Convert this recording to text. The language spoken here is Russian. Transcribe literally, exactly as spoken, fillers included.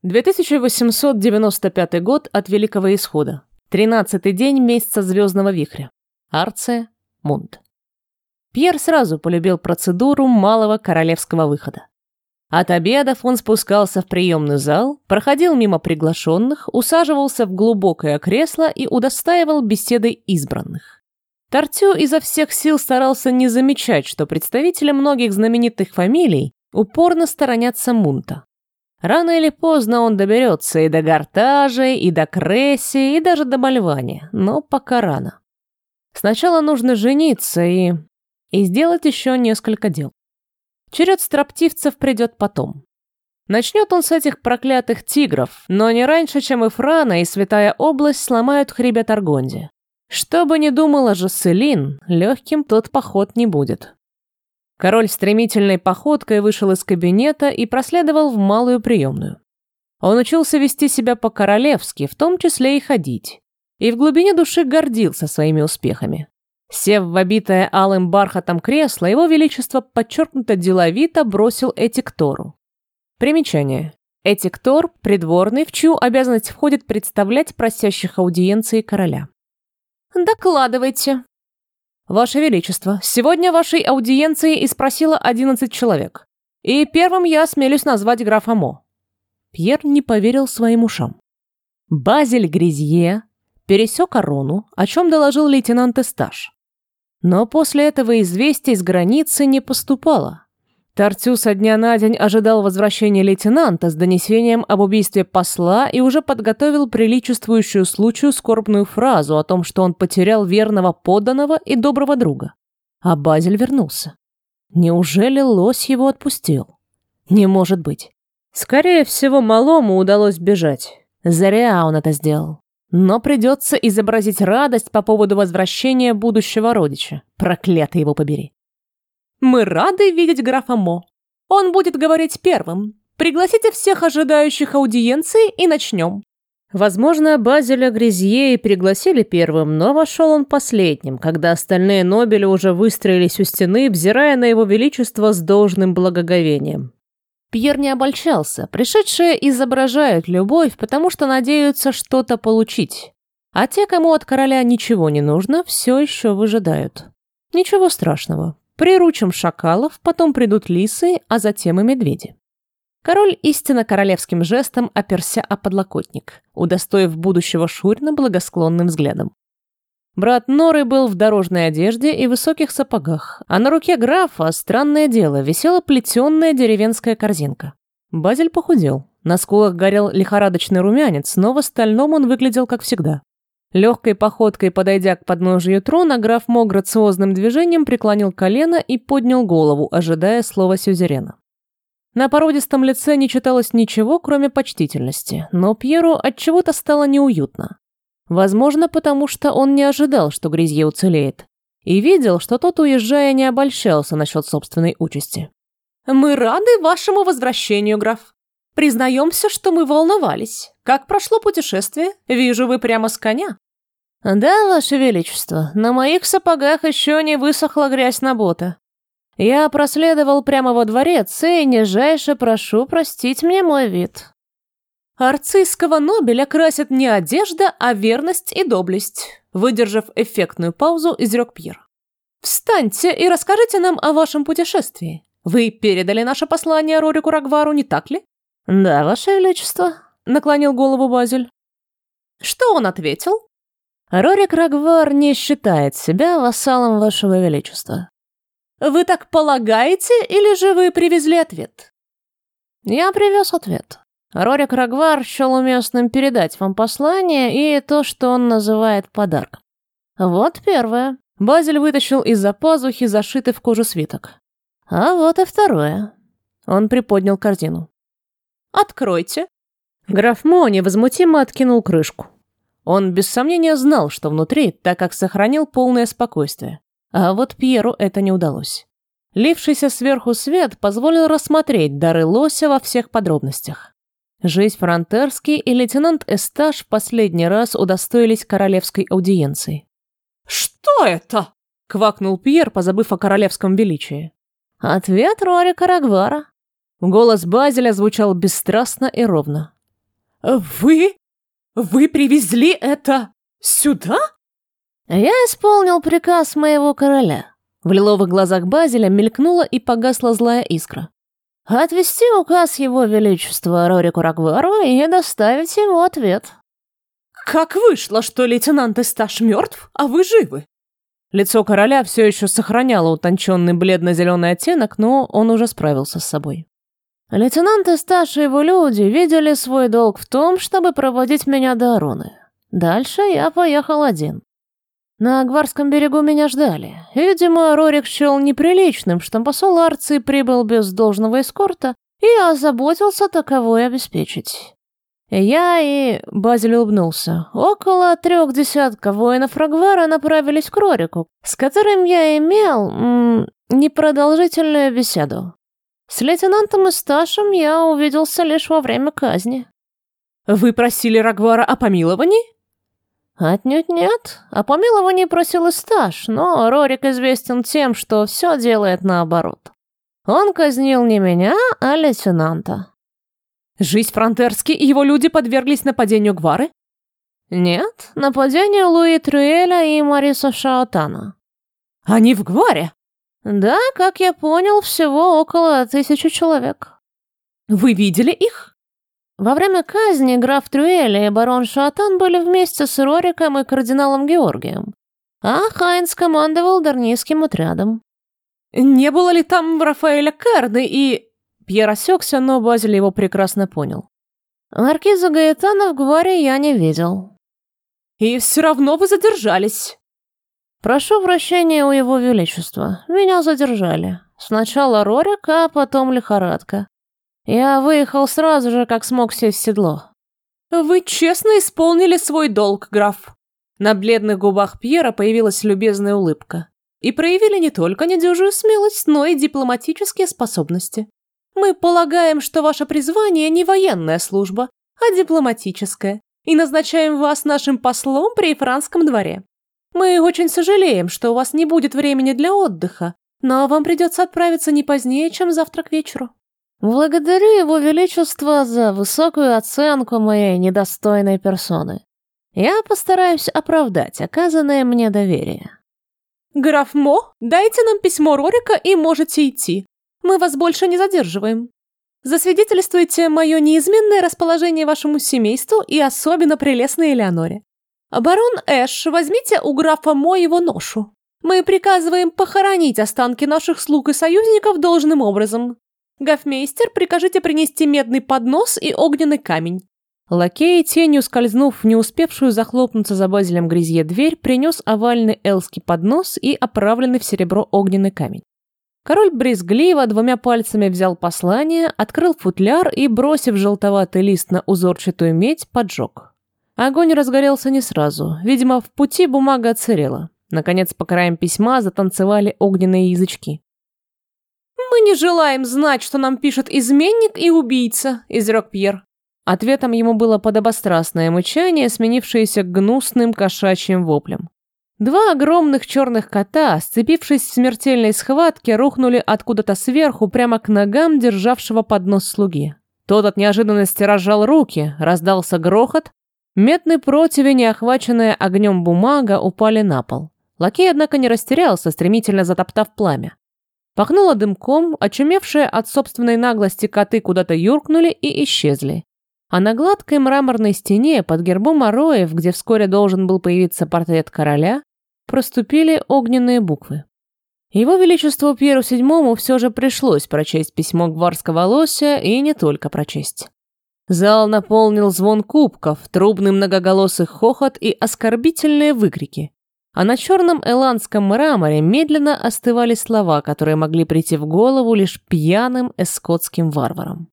две тысячи восемьсот девяносто пятый год от Великого Исхода. тринадцатый день месяца Звездного Вихря. Арция, Мунд. Пьер сразу полюбил процедуру малого королевского выхода. От обедов он спускался в приемный зал, проходил мимо приглашенных, усаживался в глубокое кресло и удостаивал беседой избранных. Тартю изо всех сил старался не замечать, что представители многих знаменитых фамилий упорно сторонятся Мунта. Рано или поздно он доберется и до Гартажей, и до Кресси, и даже до Мальвани, но пока рано. Сначала нужно жениться и... и сделать еще несколько дел. Черед строптивцев придет потом. Начнет он с этих проклятых тигров, но не раньше, чем и Франа, и Святая Область сломают хребет Аргонди. Что бы ни думала Жосселин, легким тот поход не будет. Король стремительной походкой вышел из кабинета и проследовал в малую приемную. Он учился вести себя по-королевски, в том числе и ходить, и в глубине души гордился своими успехами. Сев в обитое алым бархатом кресло, его величество подчеркнуто деловито бросил этиктору. Примечание. Этиктор – придворный, в чью обязанность входит представлять просящих аудиенции короля. «Докладывайте». «Ваше Величество, сегодня вашей аудиенции и спросило одиннадцать человек. И первым я осмелюсь назвать графа Мо». Пьер не поверил своим ушам. Базиль Гризье пересек Арону, о чем доложил лейтенант Эсташ. Но после этого известий с границы не поступало. Тартю со дня на день ожидал возвращения лейтенанта с донесением об убийстве посла и уже подготовил приличествующую случаю скорбную фразу о том, что он потерял верного подданного и доброго друга. А Базиль вернулся. Неужели лось его отпустил? Не может быть. Скорее всего, малому удалось бежать. Зря он это сделал. Но придется изобразить радость по поводу возвращения будущего родича. Проклятый его побери. «Мы рады видеть графа Мо. Он будет говорить первым. Пригласите всех ожидающих аудиенции и начнем». Возможно, Базиля Гризье и пригласили первым, но вошел он последним, когда остальные нобели уже выстроились у стены, взирая на его величество с должным благоговением. Пьер не обольщался. Пришедшие изображают любовь, потому что надеются что-то получить. А те, кому от короля ничего не нужно, все еще выжидают. Ничего страшного. Приручим шакалов, потом придут лисы, а затем и медведи. Король истинно королевским жестом оперся о подлокотник, удостоив будущего Шурина благосклонным взглядом. Брат Норы был в дорожной одежде и высоких сапогах, а на руке графа, странное дело, висела плетеная деревенская корзинка. Базиль похудел, на скулах горел лихорадочный румянец, но в остальном он выглядел как всегда. Легкой походкой, подойдя к подножию трона, граф Мо грациозным движением преклонил колено и поднял голову, ожидая слова сюзерена. На породистом лице не читалось ничего, кроме почтительности, но Пьеру отчего-то стало неуютно. Возможно, потому что он не ожидал, что Гризье уцелеет, и видел, что тот, уезжая, не обольщался насчет собственной участи. «Мы рады вашему возвращению, граф. Признаемся, что мы волновались. Как прошло путешествие? Вижу, вы прямо с коня». «Да, ваше величество, на моих сапогах еще не высохла грязь на бота. Я проследовал прямо во дворец, и нижайше прошу простить мне мой вид». «Арцийского нобеля красит не одежда, а верность и доблесть», выдержав эффектную паузу, изрек Пьер. «Встаньте и расскажите нам о вашем путешествии. Вы передали наше послание Рорику Рагвару, не так ли?» «Да, ваше величество», наклонил голову Базиль. «Что он ответил?» «Рорик Рагвар не считает себя вассалом вашего величества». «Вы так полагаете, или же вы привезли ответ?» «Я привез ответ. Рорик Рагвар счел уместным передать вам послание и то, что он называет подарком. Вот первое». Базиль вытащил из-за пазухи зашитый в кожу свиток. «А вот и второе». Он приподнял корзину. «Откройте». Граф Мо невозмутимо откинул крышку. Он без сомнения знал, что внутри, так как сохранил полное спокойствие. А вот Пьеру это не удалось. Лившийся сверху свет позволил рассмотреть дары лося во всех подробностях. Жизнь Фронтерский и лейтенант Эсташ в последний раз удостоились королевской аудиенции. «Что это?» — квакнул Пьер, позабыв о королевском величии. «Ответ Рорика Рагвара». Голос Базиля звучал бесстрастно и ровно. Вы? Вы привезли это сюда? Я исполнил приказ моего короля. В лиловых глазах Базеля мелькнула и погасла злая искра. Отвести указ его величества Рорику Рагвару и доставить его ответ. Как вышло, что лейтенант Эсташ мертв, а вы живы? Лицо короля все еще сохраняло утонченный бледно-зеленый оттенок, но он уже справился с собой. Лейтенант Эсташ и его люди видели свой долг в том, чтобы проводить меня до Аруны. Дальше я поехал один. На Агварском берегу меня ждали. Видимо, Рорик счел неприличным, что посол Арции прибыл без должного эскорта и озаботился таковой обеспечить. Я и... Базель улыбнулся. Около трех десятков воинов Рагвара направились к Рорику, с которым я имел м, непродолжительную беседу. С лейтенантом Эсташем я увиделся лишь во время казни. Вы просили Рагвара о помиловании? Отнюдь нет. О помиловании просил Эсташ, но Рорик известен тем, что все делает наоборот. Он казнил не меня, а лейтенанта. Жизнь Фронтерски и его люди подверглись нападению Гвары? Нет, нападению Луи Трюэля и Мариса Шаотана. Они в Гваре? Да, как я понял, всего около тысячи человек. Вы видели их? Во время казни граф Трюэль и барон Шаотан были вместе с Рориком и кардиналом Георгием, а Хайнц командовал дарнийским отрядом. Не было ли там Рафаэля Керны и... Пьер осекся, но Базель его прекрасно понял. Маркиза Гаэтана в Гваре я не видел. И все равно вы задержались. Прошу прощения у его величества. Меня задержали. Сначала Рорик, а потом лихорадка. Я выехал сразу же, как смог сесть в седло. Вы честно исполнили свой долг, граф. На бледных губах Пьера появилась любезная улыбка. И проявили не только недюжую смелость, но и дипломатические способности. Мы полагаем, что ваше призвание не военная служба, а дипломатическая, и назначаем вас нашим послом при франском дворе. Мы очень сожалеем, что у вас не будет времени для отдыха, но вам придется отправиться не позднее, чем завтра к вечеру. Благодарю его величество за высокую оценку моей недостойной персоны. Я постараюсь оправдать оказанное мне доверие. Граф Мо, дайте нам письмо Рорика и можете идти. Мы вас больше не задерживаем. Засвидетельствуйте мое неизменное расположение вашему семейству и особенно прелестной Элеоноре. Барон Эш, возьмите у графа Мо его ношу. Мы приказываем похоронить останки наших слуг и союзников должным образом. Гофмейстер, прикажите принести медный поднос и огненный камень. Лакей, тенью скользнув в не успевшую захлопнуться за Базелем Гризье дверь, принес овальный элский поднос и оправленный в серебро огненный камень. Король брезгливо двумя пальцами взял послание, открыл футляр и, бросив желтоватый лист на узорчатую медь, поджег. Огонь разгорелся не сразу. Видимо, в пути бумага отсырела. Наконец, по краям письма затанцевали огненные язычки. «Мы не желаем знать, что нам пишет изменник и убийца», — изрек Пьер. Ответом ему было подобострастное мычание, сменившееся гнусным кошачьим воплем. Два огромных черных кота, сцепившись в смертельной схватке, рухнули откуда-то сверху прямо к ногам державшего поднос слуги. Тот от неожиданности разжал руки, раздался грохот. Медный противень и охваченная огнем бумага упали на пол. Лакей, однако, не растерялся, стремительно затоптав пламя. Пахнуло дымком, очумевшие от собственной наглости коты куда-то юркнули и исчезли. А на гладкой мраморной стене под гербом Ароев, где вскоре должен был появиться портрет короля, проступили огненные буквы. Его Величеству Пьеру седьмому все же пришлось прочесть письмо гварского лося и не только прочесть. Зал наполнил звон кубков, трубный многоголосый хохот и оскорбительные выкрики. А на черном эландском мраморе медленно остывали слова, которые могли прийти в голову лишь пьяным эскотским варварам.